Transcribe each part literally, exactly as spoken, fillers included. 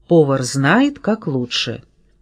Повар знает, как лучше.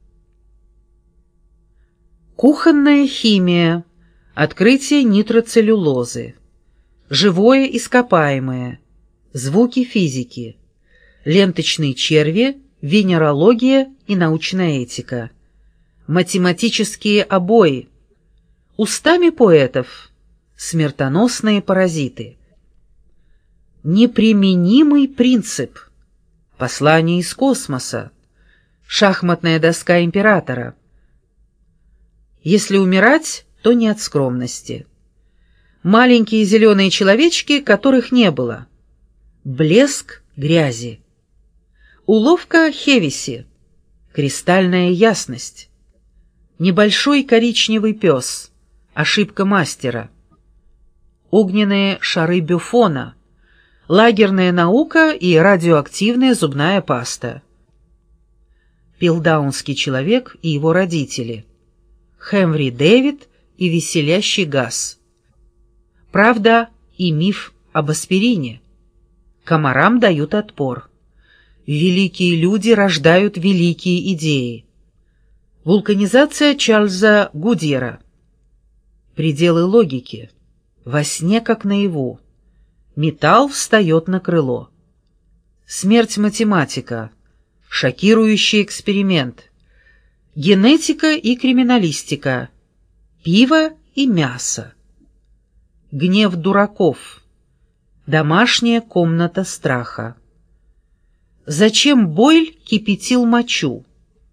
Кухонная химия. Открытие нитроцеллюлозы. Живое ископаемое. Звуки физики. Ленточные черви, венерология и научная этика. Математические обои. Устами поэтов. Смертоносные паразиты. Неприменимый принцип. Послание из космоса. Шахматная доска императора. Если умирать, то не от скромности. Маленькие зеленые человечки, которых не было. Блеск грязи. Уловка Хевиси. Кристальная ясность. Небольшой коричневый пес. Ошибка мастера. Огненные шары Бюфона. Лагерная наука и радиоактивная зубная паста. Пилдаунский человек и его родители. Хэмфри Дэвид и веселящий газ. Правда и миф об аспирине. Комарам дают отпор. Великие люди рождают великие идеи. Вулканизация Чарльза Гудьера. Пределы логики. Во сне как наяву. Металл встает на крыло. Смерть математика. Шокирующий эксперимент. Генетика и криминалистика. Пиво и мясо. Гнев дураков. Домашняя комната страха. Зачем Бойль кипятил мочу?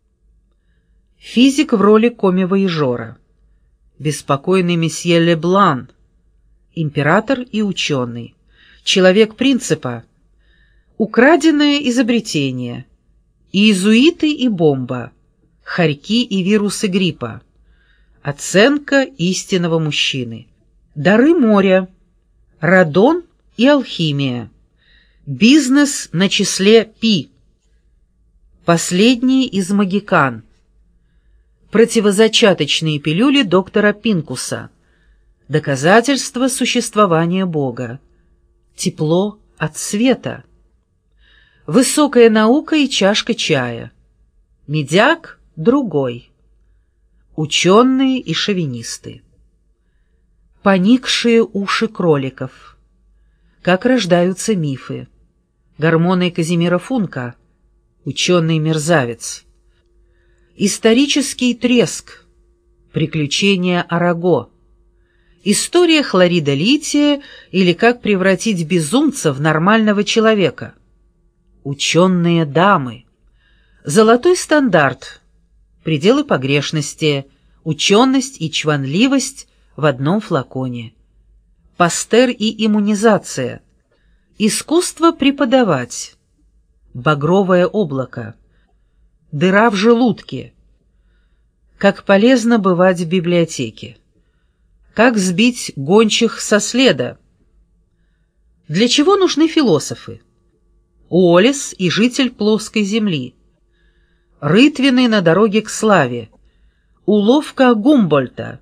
Физик в роли коми-вояжера. Беспокойный месье Леблан. Император и ученый. Человек принципа. Украденное изобретение. Иезуиты и бомба. Хорьки и вирусы гриппа. Оценка истинного мужчины. Дары моря. Радон и алхимия. Бизнес на числе пи. Последний из магикан. Противозачаточные пилюли доктора Пинкуса. Доказательство существования Бога. Тепло от света. Высокая наука и чашка чая. Медяк другой. Ученые и шовинисты. Поникшие уши кроликов. Как рождаются мифы. Гормоны Казимира Функа. Ученый-мерзавец. Исторический треск. Приключения Араго. История хлорида лития или как превратить безумца в нормального человека. Ученые дамы. Золотой стандарт. Пределы погрешности. Ученость и чванливость в одном флаконе. Пастер и иммунизация. Искусство преподавать. Багровое облако. Дыра в желудке. Как полезно бывать в библиотеке. Как сбить гончих со следа? Для чего нужны философы? Уоллес и житель плоской земли. Рытвины на дороге к славе. Уловка Гумбольдта.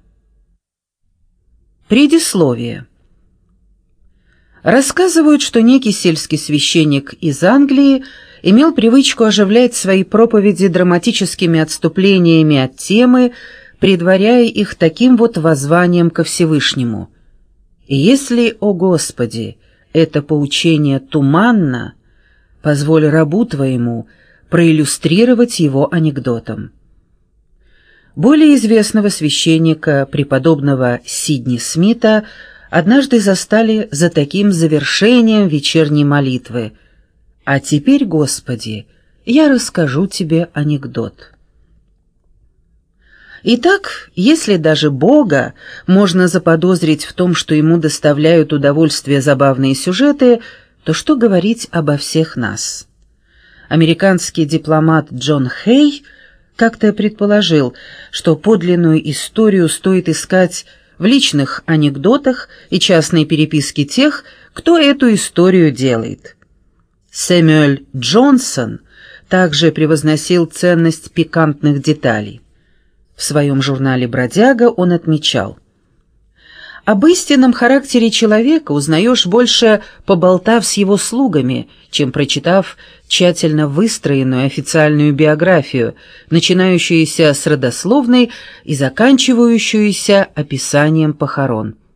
Предисловие. Рассказывают, что некий сельский священник из Англии имел привычку оживлять свои проповеди драматическими отступлениями от темы, предваряя их таким вот воззванием ко Всевышнему. «И если, о Господи, это поучение туманно, позволь рабу Твоему проиллюстрировать его анекдотом». Более известного священника, преподобного Сидни Смита, однажды застали за таким завершением вечерней молитвы: «А теперь, Господи, я расскажу тебе анекдот». Итак, если даже Бога можно заподозрить в том, что ему доставляют удовольствие забавные сюжеты, то что говорить обо всех нас? Американский дипломат Джон Хей как-то предположил, что подлинную историю стоит искать в личных анекдотах и частной переписке тех, кто эту историю делает. Сэмюэль Джонсон также превозносил ценность пикантных деталей. В своем журнале «Бродяга» он отмечал: Об истинном характере человека узнаешь больше, поболтав с его слугами, чем прочитав тщательно выстроенную официальную биографию, начинающуюся с родословной и заканчивающуюся описанием похорон.